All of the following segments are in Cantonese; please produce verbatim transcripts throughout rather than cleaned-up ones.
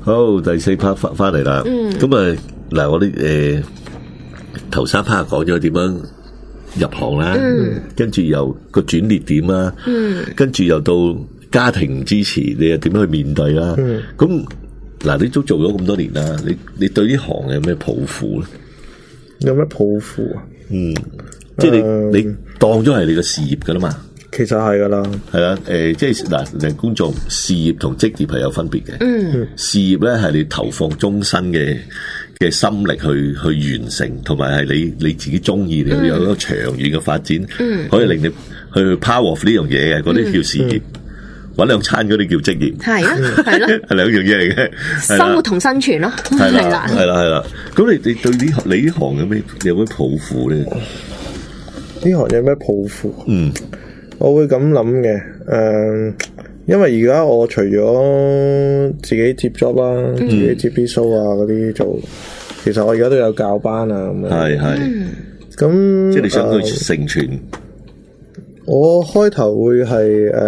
好，第四 part 翻翻嚟啦。咁啊，嗱，我哋誒頭三 part 講咗點樣入行啦，嗯、跟住又個轉捩點啦，嗯、跟住又到家庭支持，你又點樣去面對啦？咁嗱、嗯，你都做咗咁多年啦，你你對呢行有咩抱負咧？ 有咩抱負啊？ 嗯，即係你、呃、你當咗係你個事業噶啦嘛？ 其實係噶啦， 係啦，誒、呃，即係嗱，令觀眾事業同職業係有分別嘅。嗯，事業咧係你投放終身嘅嘅心力去去完成，同埋係你你自己中意，你有一個長遠嘅發展，嗯、可以令你去 power of 呢樣嘢嘅，嗰啲叫事業。搵兩、嗯、餐嗰啲叫職業。係啊，係咯，係兩樣嘢嚟嘅。 生活同生存咯，係啦， 係啦，係啦。咁你你對呢你呢行有咩有咩抱負咧？ 呢行有咩抱負？ 嗯。 我會咁諗嘅，誒、呃，因為而家我除咗自己接 job 啦，嗯、自己接啲 show 啊嗰啲做，其實我而家都有教班啊咁樣。係係，咁、嗯、 即係你想去成全？呃、 我開頭會係誒誒，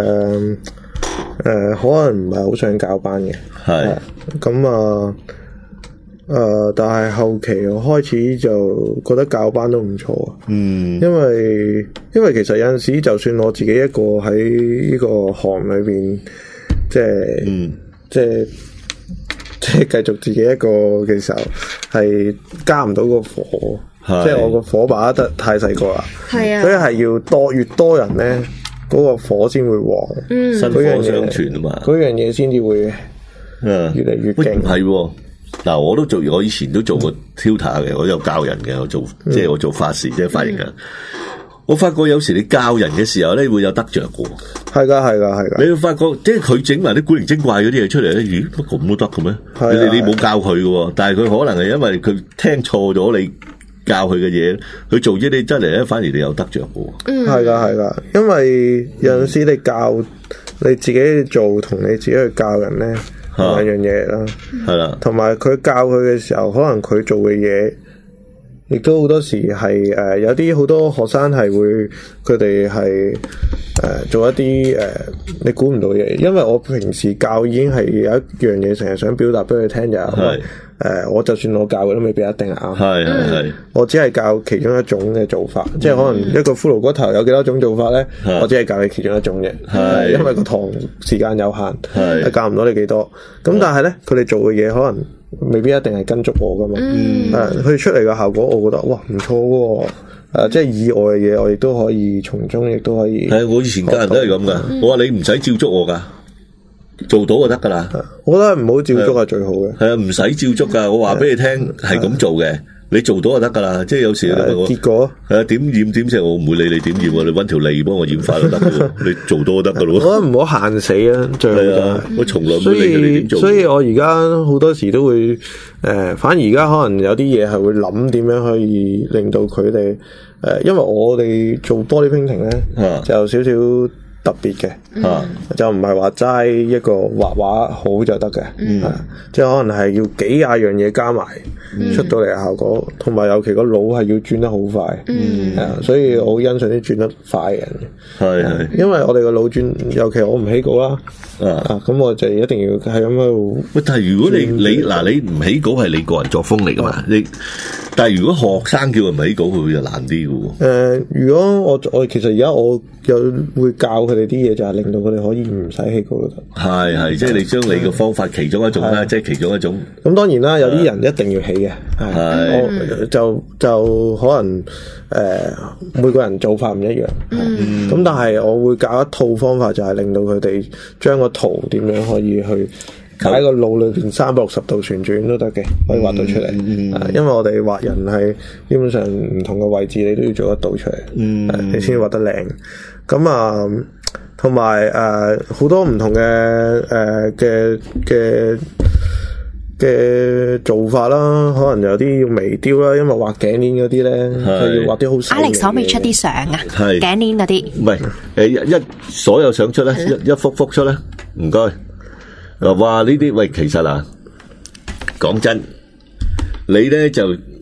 可能唔係好想教班嘅，係咁啊。誒、呃，但係後期我開始就覺得教班都唔錯啊。嗯，因為因為其實有陣時就算我自己一個喺呢個行裏邊，即係，嗯、即係即係繼續自己一個嘅時候，係加唔到個火，即係我個火把得太細個啦。係啊，所以係要多越多人咧，嗰、那個火先會旺。嗯， 薪火相傳啊嘛， 嗰樣嘢先至會越嚟越勁。 係。嗱，我都做，我以前都做過 tutor 嘅，我有教人嘅，我做即係我做法事，即係髮型嘅。我發覺有時你教人嘅時候咧，會有得着嘅。係噶，係噶，係噶。你會發覺，即係佢整埋啲古靈精怪嗰啲嘢出嚟咧，咦，乜咁都得嘅咩？你哋你冇教佢嘅，但係佢可能係因為佢聽錯咗你教佢嘅嘢，佢做咗啲真嚟咧，反而你有得着嘅。嗯， 係噶，係噶，因為有陣時你教你自己做，同你自己去教人咧。兩樣嘢啦，係啦，同埋佢教佢嘅時候，可能佢做嘅嘢，亦都好多時係誒、呃，有啲好多學生係會，佢哋係誒做一啲誒、呃，你估唔到嘢，因為我平時教已經係有一樣嘢成日想表達俾佢聽就係。誒、呃，我就算我教嘅都未必一定啱。係係係，我只係教其中一種嘅做法，嗯、即係可能一個骷髏骨頭有幾多種做法咧，是我只係教你其中一種嘅。係，因為個堂時間有限，係教唔到你幾多。咁但係咧，佢哋做嘅嘢可能未必一定係跟足我噶嘛。嗯，誒，佢出嚟嘅效果，我覺得哇唔錯喎。誒，即係意外嘅嘢，我亦都可以從中，亦都可以。係，我以前教人都係咁噶。嗯、我話你唔使照足我噶。做到就得噶啦，我覺得唔好照足係最好嘅。係啊，唔使照足噶，我話俾你聽係咁做嘅，你做到就得噶啦。即係有時你問我結果係啊，點染點食我唔會理你點染，你搵條脷幫我染翻就得噶。你做到就得噶咯。我覺得唔好限死啊，最好就係我從來冇理你點做。所以我而家好多時都會誒，反而而家可能有啲嘢係會諗點樣可以令到佢哋誒，因為我哋做玻璃painting咧，就有少少特別嘅，啊、就唔係話齋一個畫畫好就得嘅，嗯啊，即係可能係要幾廿樣嘢加埋，嗯、出到嚟嘅效果，同埋尤其個腦係要轉得好快，嗯啊，所以我好欣賞啲轉得快嘅人嘅，係係、嗯，因為我哋個腦轉，尤其我唔起稿啦，啊，咁、啊、我就一定要係咁喺度。喂，但係如果你你嗱你唔起稿係你個人作風嚟噶嘛？啊、你但係如果學生叫佢唔起稿，佢會就難啲嘅喎。誒、呃，如果我我其實而家我有會教佢哋啲嘢，就係令到佢哋可以唔使起稿都得。係係，即係你將你嘅方法其中一種啦，即係其中一種。咁當然啦，有啲人一定要起嘅。係，我就就可能誒、呃，每個人做法唔一樣。嗯。咁但係我會教一套方法，就係令到佢哋將個圖點樣可以去。喺個腦裏邊三百六十度旋轉都得嘅，可以畫到出嚟。嗯嗯、因為我哋畫人係基本上唔同嘅位置，你都要做得到出嚟，嗯、你先畫得靚。咁啊，同埋誒好多唔同嘅誒嘅嘅嘅做法啦，可能有啲要微雕啦，因為畫頸鏈嗰啲咧，佢要畫啲好細嘅。Alex 可唔可以出啲相啊？係頸鏈嗰啲。唔係誒一所有相出咧，一一幅幅出咧，唔該。嗱，哇！呢啲喂，其實啊，講真，你咧就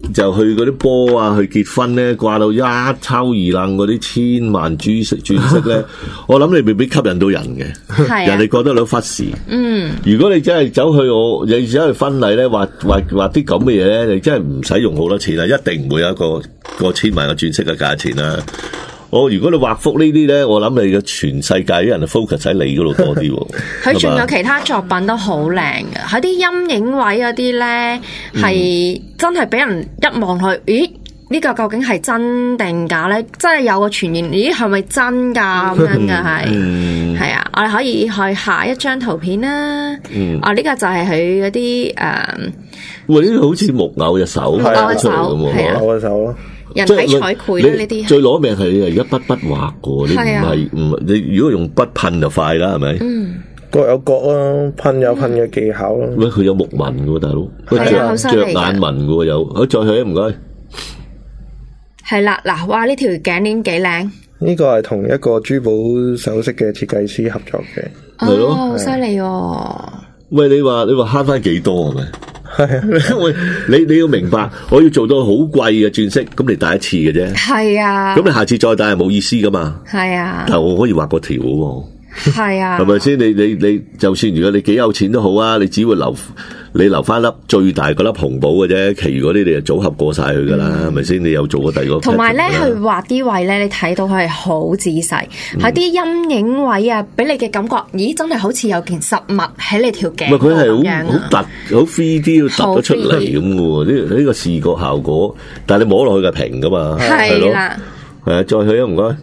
就去嗰啲波啊，去結婚咧，掛到一抽二楞嗰啲千萬珠飾鑽飾咧，我諗你未必吸引到人嘅， 係人哋覺得你忽視。 嗯， 如果你真係走去我，你走去婚禮咧，畫畫畫啲咁嘅嘢咧，你真係唔使用好多錢啦，一定唔會有一個個千萬嘅鑽飾嘅價錢啦。我如果你畫幅呢啲咧，我諗你嘅全世界啲人 focus 喺你嗰度多啲喎。 佢仲有其他作品都好靚嘅，喺啲陰影位嗰啲咧，係、嗯、真係俾人一望去，咦？呢、這個究竟係真定假咧？真係有個傳言，咦？係咪真㗎咁樣嘅係？係、嗯、啊，我哋可以去下一張圖片啦。嗯，啊呢、這個就係佢嗰啲誒， 喂，呢個好似木偶嘅手， 木偶嘅手， 係啊，木偶嘅手咯。 人體彩繪咧呢啲， 最攞命係而家筆筆畫嘅，你唔係唔係你如果用筆噴就快啦，係咪？嗯， 各有各咯，噴有噴嘅技巧咯。 喂，佢有木紋嘅大佬，佢着着眼紋嘅有，好再去唔該。 係啦，嗱，哇！呢條頸鏈幾靚。 呢個係同一個珠寶首飾嘅設計師合作嘅， 係咯， 好犀利喎！ 喂，你話你話慳翻幾多係咪？ 係啊， 喂，你你要明白，我要做到好貴嘅鑽飾，咁你戴一次嘅啫。 係啊， 咁你下次再戴係冇意思噶嘛。係啊， 但係我可以畫個條喎。 係啊， 係咪先？你你你，就算如果你幾有錢都好啊，你只會留你留翻粒最大嗰粒紅寶嘅啫，其餘嗰啲你就組合過晒佢噶啦，係咪先？你有做過第二個。 同埋咧，佢畫啲位咧，你睇到佢係好仔細，喺啲陰影位啊，俾你嘅感覺，咦，真係好似有件實物喺你條頸。 唔係佢係好好突，好 three D 要突咗出嚟咁嘅喎，呢呢個視覺效果。但係你摸落去嘅平噶嘛，係啦，係啊，再去啊，唔該。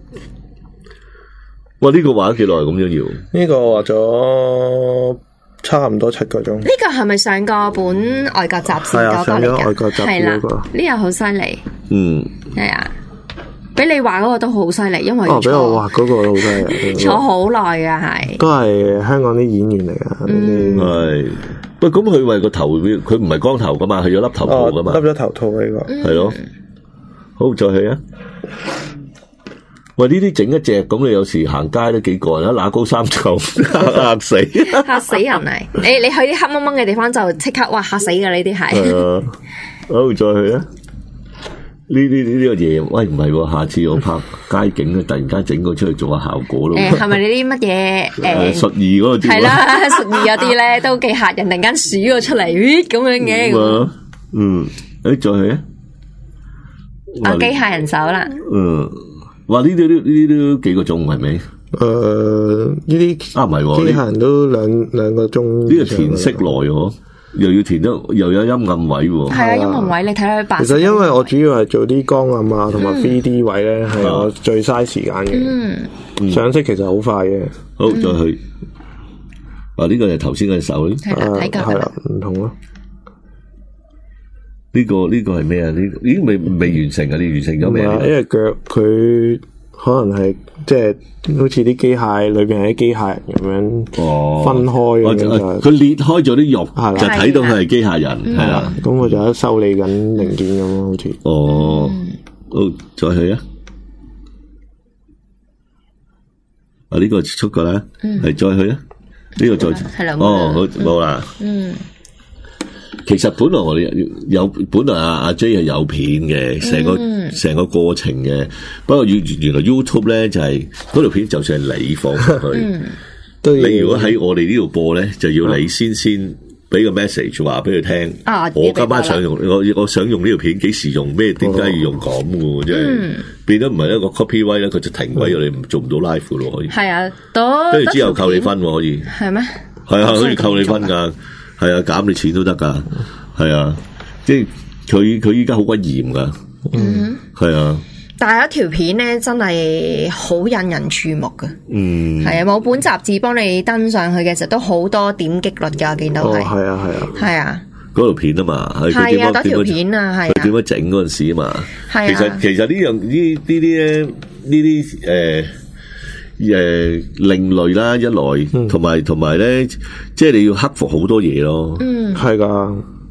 哇！呢、這個畫咗幾耐咁樣要？ 呢個畫咗差唔多七個鐘。 呢個係咪上過本外國雜誌嗰個嚟㗎？ 外國雜誌嗰個。 呢個好犀利。 嗯。 係啊，俾你畫嗰個都好犀利，因為哦，俾我畫嗰個好犀利， 坐好耐㗎係。 都係香港啲演員嚟㗎。 嗯。係。喂，咁佢為個頭，佢唔係光頭㗎嘛，係有粒頭套㗎嘛。 笠咗頭套呢個。 係咯。好，再去啊！喂，呢啲整一隻咁，你有時行街都幾過癮，揦高三嚿嚇死， 嚇死人啊！你你去啲黑蒙蒙嘅地方就即刻哇嚇死㗎呢啲係。 係啊，好再去啊！呢啲呢個嘢，喂唔係喎，下次我拍街景咧，突然間整個出嚟做下效果咯。 誒係咪你啲乜嘢誒術二嗰個？ 係啦，術二嗰啲咧都幾嚇人，突然間鼠咗出嚟，咦咁樣嘅。 嗯，誒再去啊！ 啊機械人手啦。 嗯。哇！呢啲都呢啲都幾個鐘係咪？ 誒，呢啲啊唔係喎， 機械人都兩兩個鐘。 呢個填色耐喎，又要填得又有陰暗位喎。 係啊，陰暗位你睇下佢白。 其實因為我主要係做啲光暗啊，同埋 three D 位咧，係我最嘥時間嘅。嗯，上色其實好快嘅。 好，再去。啊，呢個係頭先嘅手咧。 係啦，睇過。 係啦，唔同咯。 呢、這個呢、這個係咩啊？呢已經未未完成啊！你完成咗未啊？ 因為腳佢可能係即係好似啲機械裏邊係啲機械人咁樣哦分開咁樣， 佢裂開咗啲肉，的就睇到佢係機械人係啦。 咁我就喺修理緊零件咁咯，好似哦，好再去啊！啊呢、這個出過啦，係、嗯、再去啊！呢、這個再係啦，哦好冇啦，嗯。其實本來我哋有本來阿阿 J 係有片嘅，成個成、嗯、個過程嘅。不過原原來 YouTube 咧就係嗰條片，就算係你放入去，嗯、你如果喺我哋呢度播咧，就要你先先俾個 message 話俾佢聽。啊、我今晚想用我我想用呢條片，幾時用咩？點解要用咁嘅？即係、嗯、變咗唔係一個 copyright 咧，佢就停位咗，你唔做唔到 live 嘅咯，可以。係啊，跟住之後扣你分可以。係咩？係啊，可以扣你分噶。係啊，減你錢都得噶，係啊，即係佢佢依家好鬼嚴噶，嗯，係啊。但係有一條片咧，真係好引人注目噶，嗯，係啊，某本雜誌幫你登上去嘅時候，都好多點擊率噶，見到係，係啊，係啊，係啊，嗰條片啊嘛，係啊，嗰條片啊，係佢點樣整嗰陣時啊嘛，係啊，其實其實呢樣呢呢啲咧呢啲誒。誒、呃，另類啦，一來，同埋同埋咧，即係你要克服好多嘢咯。嗯，係噶，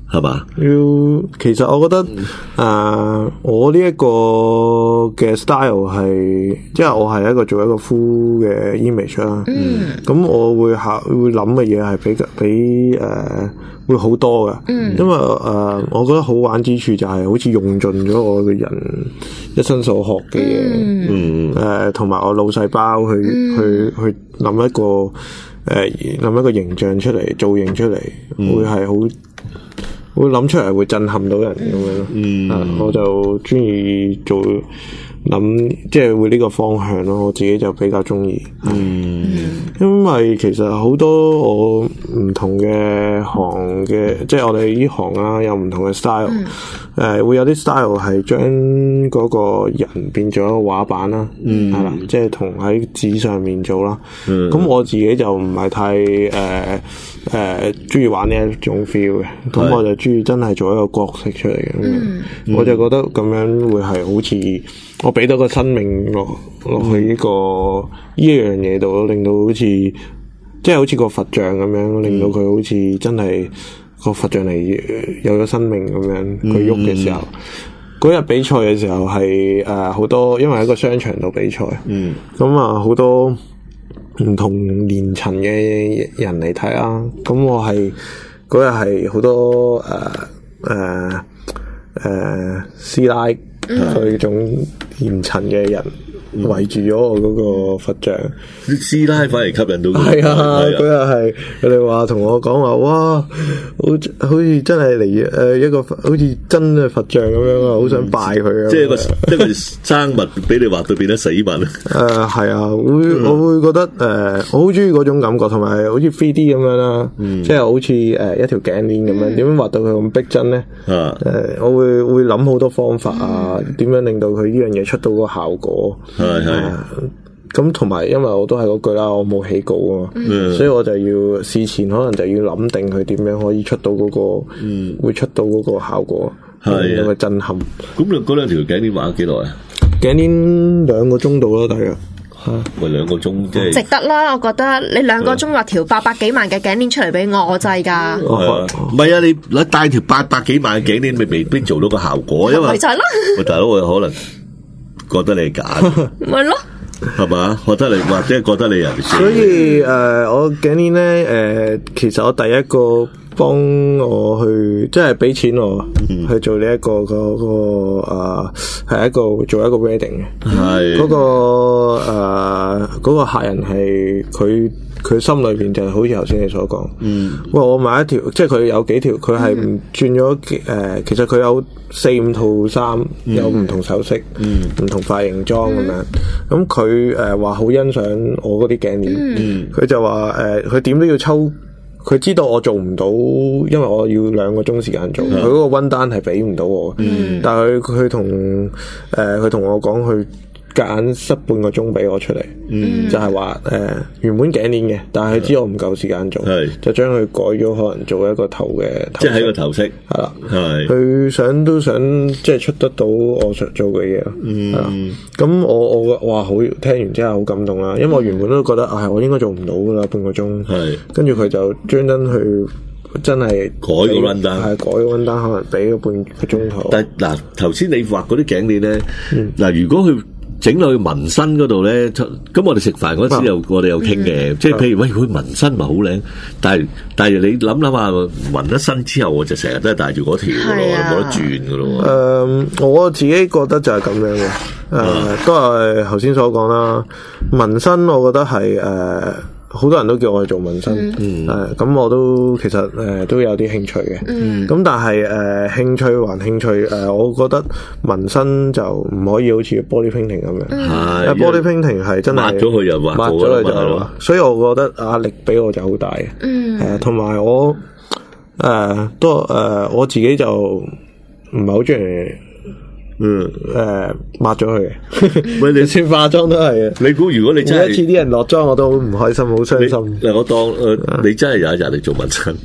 係嘛？ 要其實我覺得誒、嗯呃，我呢一個嘅 style 係，即係我係一個做一個 full 嘅 image 啦。嗯，咁我會考會諗嘅嘢係比較比誒、呃、會好多嘅。嗯，因為誒、呃，我覺得好玩之處就係好似用盡咗我嘅人一生所學嘅嘢。嗯，誒、呃，同埋我腦細胞去、嗯、去去諗一個誒諗、呃、一個形象出嚟，造型出嚟，嗯、會係好。會諗出嚟會震撼到人咁樣咯，嗯、啊，我就中意做諗，即係會呢個方向咯。我自己就比較中意，嗯，因為其實好多我唔同嘅行嘅，即係我哋呢行啊，有唔同嘅 style，誒、嗯呃，會有啲 style 係將嗰個人變咗一個畫板啦，係啦、嗯，即係同喺紙上面做啦。咁、嗯、我自己就唔係太誒。呃誒，中意、呃、玩呢一種 feel 嘅，咁是我就中意真係做一個角色出嚟嘅，嗯、我就覺得咁樣會係好似我俾到個生命落落去呢、這個呢一樣嘢度，令到好似即係好似個佛像咁樣，令到佢好似真係個佛像嚟有咗生命咁樣，佢喐嘅時候，嗰日、嗯、比賽嘅時候係誒好多，因為喺個商場度比賽，咁啊好多。唔同年層嘅人嚟睇啊，咁我係嗰日係好多誒誒誒師奶嗰種年層嘅人圍住咗我嗰個佛像， 啲師奶反而吸引到佢。 係啊，嗰日係佢哋話同我講話，哇，好好似真係嚟誒一個好似真嘅佛像咁樣啊，好想拜佢啊！ 即係個一個生物俾你畫到變得死物。誒係啊，會我會覺得誒，我好中意嗰種感覺，同埋好似 three D 咁樣啦，即係好似誒一條頸鏈咁樣，點樣畫到佢咁逼真咧？誒，我會會諗好多方法啊，點樣令到佢呢樣嘢出到個效果。係係，咁同埋因為我都係嗰句啦，我冇起稿啊嘛，嗯、所以我就要事前可能就要諗定佢點樣可以出到嗰、嗰個，嗯、會出到嗰個效果，係有個震撼。咁你嗰兩條頸鏈畫咗幾耐啊？ 頸鏈兩個鐘度啦，大約吓， 喂兩個鐘即係值得啦，我覺得你兩個鐘畫條八百幾萬嘅頸鏈出嚟俾我，我制噶。 唔係啊，你你帶條八百幾萬嘅頸鏈，咪未必做到個效果，因為就係咯。 喂大佬，我可能。覺得你假， 咪咯， 係嘛？覺得你或者覺得你人， 所以誒、呃，我今年咧誒，其實我第一個幫我去，即係俾錢我、嗯、去做呢、這、一個嗰、那個啊，係、呃、一個做一個 wedding 嘅，係嗰、那個誒嗰、呃那個客人係佢。佢心裏邊就係好似頭先你所講，嗯，喂，我買一條，即係佢有幾條，佢係唔轉咗誒，其實佢有四五套衫，嗯、有唔同首飾，嗯，唔同髮型裝咁樣。咁佢誒話好欣賞我嗰啲頸鏈，嗯，佢就話誒，佢、呃、點都要抽，佢知道我做唔到，因為我要兩個鐘時間做，佢嗰、嗯、個溫單係俾唔到我，嗯，但係佢佢同誒佢同我講佢。夾硬塞半個鐘俾我出嚟，嗯、就係話誒原本頸鏈嘅，但係佢知我唔夠時間做，是就將佢改咗，可能做一個頭嘅， 即係喺個頭飾係啦，係佢想都想即係出得到我想做嘅嘢咯，係啦。咁我我哇好聽完之後好感動啦，因為我原本都覺得啊、哎、我應該做唔到噶啦半個鐘，係跟住佢就專登去。真係改個 run down， 係改個 run down，可能俾咗半個鐘頭。 但係嗱，頭先你畫嗰啲頸鏈咧，嗱、嗯，如果佢整落去紋身嗰度咧，咁我哋食飯嗰時又、嗯、我哋有傾嘅，嗯、即係譬如喂佢紋身咪好靚，但係但係你諗諗下紋咗身之後，我就成日都係戴住嗰條嘅咯，冇得轉嘅咯。誒、 呃，我自己覺得就係咁樣嘅，誒、呃，嗯、都係頭先所講啦。紋身我覺得係誒。呃好多人都叫我去做紋身，誒咁、嗯呃、我都其實誒、呃、都有啲興趣嘅，咁、嗯、但係誒、呃、興趣還興趣，誒、呃、我覺得紋身就唔可以好似 body painting 咁樣，因為 body painting 係真係抹咗佢又畫， 抹咗佢就畫，所以我覺得壓力俾我就好大嘅，誒同埋我誒、呃、都誒、呃、我自己就唔係好中意。嗯，誒，抹咗佢嘅，喂，你算化妝都係嘅。 你估如果你真係每一次啲人落妝，我都好唔開心，好傷心。 嗱，我當誒，你真係有一日你做紋身，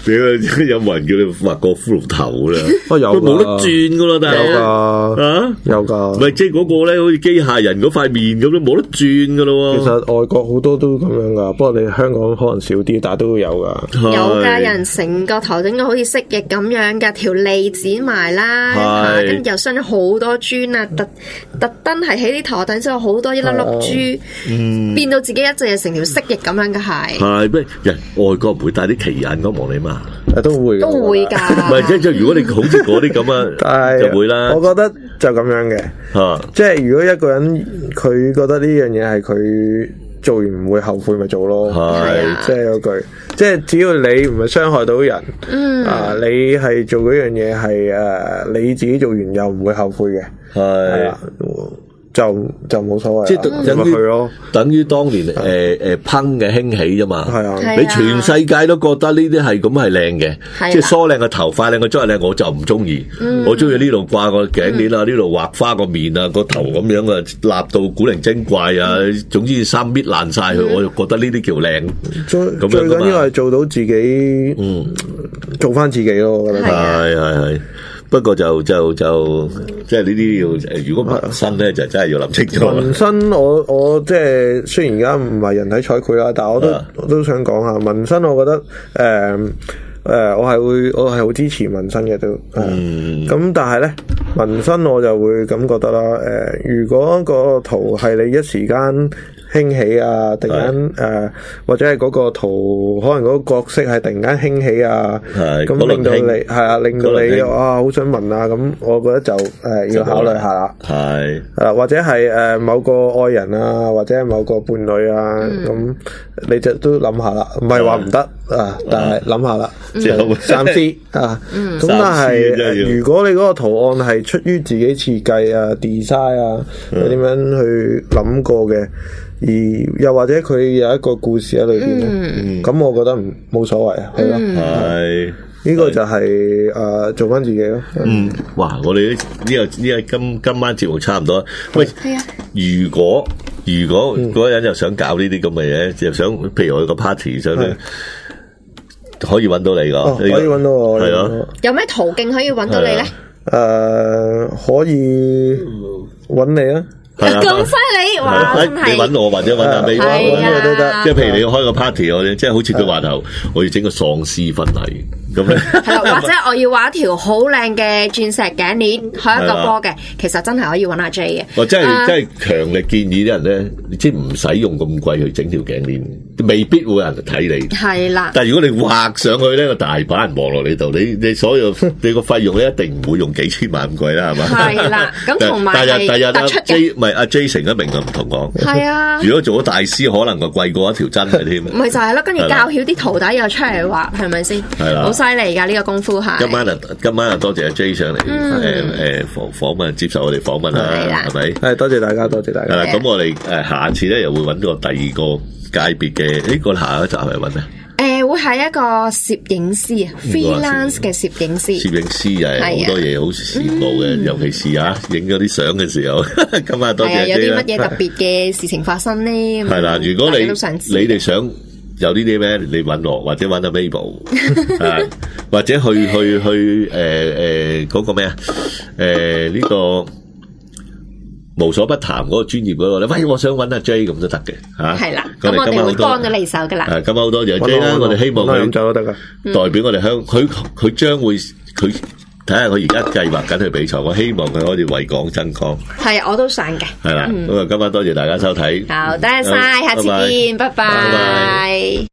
你有冇人叫你畫個骷髏頭啦？ 哦有， 冇得轉噶咯，但係有噶啊有噶， 唔係即係嗰個咧，好似機械人嗰塊面咁都冇得轉噶咯。 其實外國好多都咁樣噶，不過你香港可能少啲，但係都會有噶。 有噶人成個頭整到好似蜥蜴咁樣噶，條脷剪埋啦，跟住又鑲咗好多磚啊，特特登係喺啲頭頂先有好多一粒粒珠，嗯、變到自己一隻成條蜥蜴咁樣嘅係。 係咩？人外國唔會戴啲奇眼嗰望你嘛？ 都會都會㗎。 唔係即係如果你好似嗰啲咁啊，就會啦。 我覺得就咁樣嘅，啊、即係如果一個人佢覺得呢樣嘢係佢做完唔會後悔，咪做咯。係即係嗰句，即係只要你唔係傷害到人，嗯、啊，你係做嗰樣嘢係誒你自己做完又唔會後悔嘅，係啊。就就冇所謂， 即係等於咯，等於當年誒誒烹嘅興起啫嘛。係啊，你全世界都覺得呢啲係咁係靚嘅，即係梳靚個頭髮靚個妝係靚，我就唔中意。我中意呢度掛個頸鏈啊，呢度畫花個面啊，個頭咁樣啊，立到古靈精怪啊，總之衫搣爛晒佢，我就覺得呢啲叫靚。最最緊要係做到自己，嗯，做翻自己咯。我覺得係係係。不過就就就即係呢啲要，如果紋身咧就真係要諗清楚。 紋身我我即係雖然而家唔係人體彩繪啦，但係我都、啊、我都想講下紋身。我覺得誒誒、呃呃，我係會我係好支持紋身嘅都。嗯。咁、呃、但係咧紋身我就會咁覺得啦。誒、呃，如果個圖係你一時間興起啊，突然間誒、呃，或者係嗰個圖可能嗰個角色係突然間興起啊，咁令到你係啊，令到你啊好想紋啊，咁我覺得就誒、呃、要考慮下啦。係啊，或者係誒某個愛人啊，或者係某個伴侶啊，咁、嗯、你就都諗下啦，唔係話唔得啊，但係諗下啦，即係三思啊。咁但係如果你嗰個圖案係出於自己設計啊、design 啊，點、嗯、樣去諗過嘅？而又或者佢有一個故事喺裏邊咧，咁、嗯、我覺得唔冇所謂啊，係咯，係呢個就係、是、誒、呃、做翻自己咯。 嗯，哇！我哋呢呢個呢個今今晚節目差唔多。喂，係啊。如果如果嗰個人又想搞呢啲咁嘅嘢，又想譬如我個 party 想咧，可以揾到你噶、 哦，可以揾到我，係咯。 有咩途徑可以揾到你咧？ 誒、呃，可以揾你啊！ 咁犀利，哇！真係你揾我或者揾阿 May，揾我都得。即係譬如你要開個 party，我即係好似佢話頭，我要整個喪屍婚禮咁咧。 係啦，或者我要畫一條好靚嘅鑽石頸鏈，開一個波嘅，其實真係可以揾阿 J 嘅。 我真係真係強烈建議啲人咧，即係唔使用咁貴去整條頸鏈，未必會有人睇你。係啦。但係如果你畫上去咧，個大把人望落你度，你你所有你個費用咧一定唔會用幾千萬咁貴啦，係嘛？ 係啦。咁同埋係突出嘅。 唔係阿 J 成一明啊，唔同講。 係啊， 如果做咗大師，可能就貴過一條真嘅添。 咪就係咯，跟住教曉啲徒弟又出嚟畫，係咪先？係啦，好犀利㗎呢個功夫係。今晚啊，今晚啊，多謝阿 J 上嚟，誒誒訪訪問，接受我哋訪問啦，係咪？係多謝大家，多謝大家。 係啦，咁我哋誒下次咧又會揾個第二個界別嘅，呢個下一集係揾咩？ 誒，會係一個攝影師啊 ，freelance 嘅攝影師。 攝影師又係好多嘢好羨慕嘅，尤其是啊，影咗啲相嘅時候。今晚多謝 J 啦。有啲乜嘢特別嘅事情發生咧？係啦，如果你你哋想有呢啲咩，你揾我或者揾阿 Mabel， 啊，或者去去去誒誒嗰個咩啊？誒呢個。無所不談嗰個專業嗰個咧，喂，我想揾阿 J 咁都得嘅嚇。係啦，咁我哋會幫咗你手噶啦。係，今晚好多謝 J 啦，我哋希望佢代表我哋香，佢佢將會佢睇下佢而家計劃緊去比賽，我希望佢可以為港爭光。係，我都想嘅。係啦，咁啊，今晚多謝大家收睇。好，多謝晒，下次見，拜拜。